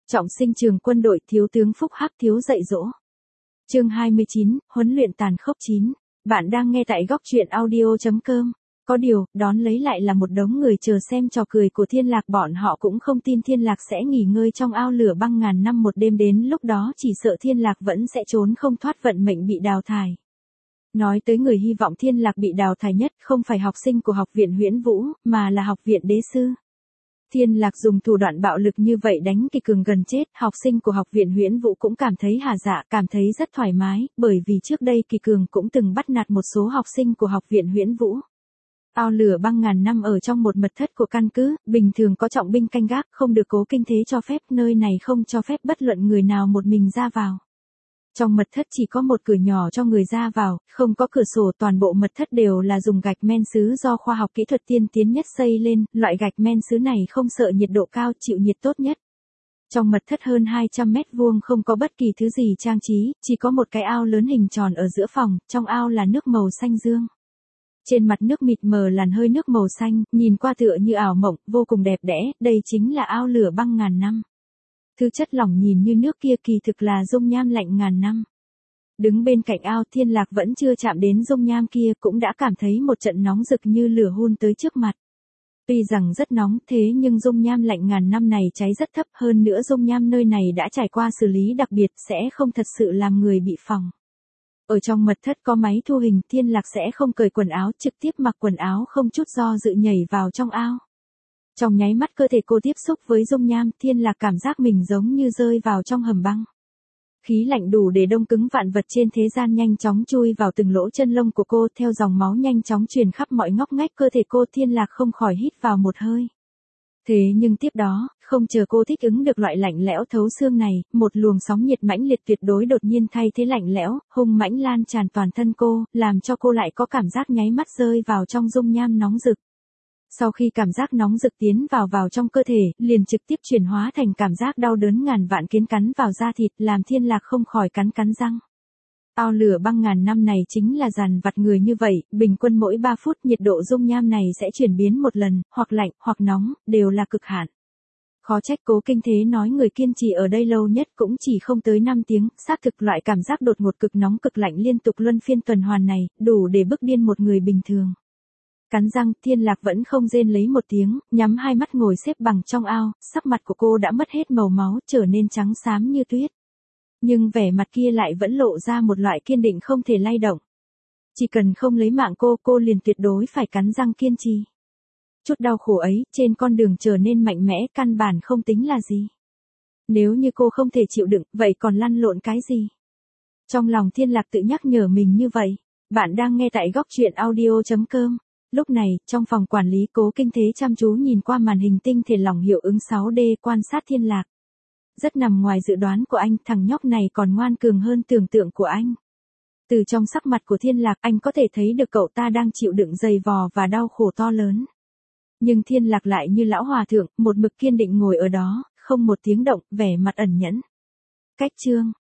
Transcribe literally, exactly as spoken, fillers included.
Trọng sinh trường quân đội, thiếu tướng Phúc Hắc thiếu dạy dỗ. Chương hai mươi chín, huấn luyện tàn khốc chín. Bạn đang nghe tại góc truyện audio chấm com. Có điều, đón lấy lại là một đống người chờ xem trò cười của Thiên Lạc, bọn họ cũng không tin Thiên Lạc sẽ nghỉ ngơi trong ao lửa băng ngàn năm một đêm, đến lúc đó chỉ sợ Thiên Lạc vẫn sẽ trốn không thoát vận mệnh bị đào thải. Nói tới người hy vọng Thiên Lạc bị đào thải nhất không phải học sinh của học viện Huyễn Vũ, mà là học viện Đế Sư. Thiên Lạc dùng thủ đoạn bạo lực như vậy đánh Kỳ Cường gần chết, học sinh của học viện Huyễn Vũ cũng cảm thấy hà dạ, cảm thấy rất thoải mái, bởi vì trước đây Kỳ Cường cũng từng bắt nạt một số học sinh của học viện Huyễn Vũ. Ao lửa băng ngàn năm ở trong một mật thất của căn cứ, bình thường có trọng binh canh gác, không được Cố Kinh Thế cho phép, nơi này không cho phép bất luận người nào một mình ra vào. Trong mật thất chỉ có một cửa nhỏ cho người ra vào, không có cửa sổ, toàn bộ mật thất đều là dùng gạch men sứ do khoa học kỹ thuật tiên tiến nhất xây lên, loại gạch men sứ này không sợ nhiệt độ cao, chịu nhiệt tốt nhất. Trong mật thất hơn hai trăm mét vuông không có bất kỳ thứ gì trang trí, chỉ có một cái ao lớn hình tròn ở giữa phòng, trong ao là nước màu xanh dương. Trên mặt nước mịt mờ làn hơi nước màu xanh, nhìn qua tựa như ảo mộng, vô cùng đẹp đẽ, đây chính là ao lửa băng ngàn năm. Thứ chất lỏng nhìn như nước kia kỳ thực là dung nham lạnh ngàn năm. Đứng bên cạnh ao, Thiên Lạc vẫn chưa chạm đến dung nham kia cũng đã cảm thấy một trận nóng rực như lửa hun tới trước mặt. Tuy rằng rất nóng thế nhưng dung nham lạnh ngàn năm này cháy rất thấp, hơn nữa dung nham nơi này đã trải qua xử lý đặc biệt sẽ không thật sự làm người bị phỏng. Ở trong mật thất có máy thu hình, Thiên Lạc sẽ không cởi quần áo, trực tiếp mặc quần áo không chút do dự nhảy vào trong ao. Trong nháy mắt cơ thể cô tiếp xúc với dung nham, Thiên Lạc cảm giác mình giống như rơi vào trong hầm băng. Khí lạnh đủ để đông cứng vạn vật trên thế gian nhanh chóng chui vào từng lỗ chân lông của cô, theo dòng máu nhanh chóng truyền khắp mọi ngóc ngách cơ thể cô, Thiên Lạc không khỏi hít vào một hơi. Thế nhưng tiếp đó, không chờ cô thích ứng được loại lạnh lẽo thấu xương này, một luồng sóng nhiệt mãnh liệt tuyệt đối đột nhiên thay thế lạnh lẽo, hung mãnh lan tràn toàn thân cô, làm cho cô lại có cảm giác nháy mắt rơi vào trong dung nham nóng rực. Sau khi cảm giác nóng rực tiến vào vào trong cơ thể, liền trực tiếp chuyển hóa thành cảm giác đau đớn ngàn vạn kiến cắn vào da thịt, làm Thiên Lạc không khỏi cắn cắn răng. Ao lửa băng ngàn năm này chính là dằn vặt người như vậy, bình quân mỗi ba phút nhiệt độ dung nham này sẽ chuyển biến một lần, hoặc lạnh, hoặc nóng, đều là cực hạn. Khó trách Cố Kinh Thế nói người kiên trì ở đây lâu nhất cũng chỉ không tới năm tiếng, xác thực loại cảm giác đột ngột cực nóng cực lạnh liên tục luân phiên tuần hoàn này, đủ để bức điên một người bình thường. Cắn răng, Thiên Lạc vẫn không rên lấy một tiếng, nhắm hai mắt ngồi xếp bằng trong ao, sắc mặt của cô đã mất hết màu máu, trở nên trắng xám như tuyết. Nhưng vẻ mặt kia lại vẫn lộ ra một loại kiên định không thể lay động. Chỉ cần không lấy mạng cô, cô liền tuyệt đối phải cắn răng kiên trì. Chút đau khổ ấy, trên con đường trở nên mạnh mẽ, căn bản không tính là gì. Nếu như cô không thể chịu đựng, vậy còn lăn lộn cái gì? Trong lòng Thiên Lạc tự nhắc nhở mình như vậy. Bạn đang nghe tại góc truyện audio chấm com. Lúc này, trong phòng quản lý, Cố Kinh Thế chăm chú nhìn qua màn hình tinh thể lỏng hiệu ứng sáu D quan sát Thiên Lạc. Rất nằm ngoài dự đoán của anh, thằng nhóc này còn ngoan cường hơn tưởng tượng của anh. Từ trong sắc mặt của Thiên Lạc, anh có thể thấy được cậu ta đang chịu đựng dày vò và đau khổ to lớn. Nhưng Thiên Lạc lại như lão hòa thượng, một mực kiên định ngồi ở đó, không một tiếng động, vẻ mặt ẩn nhẫn. Cách chương,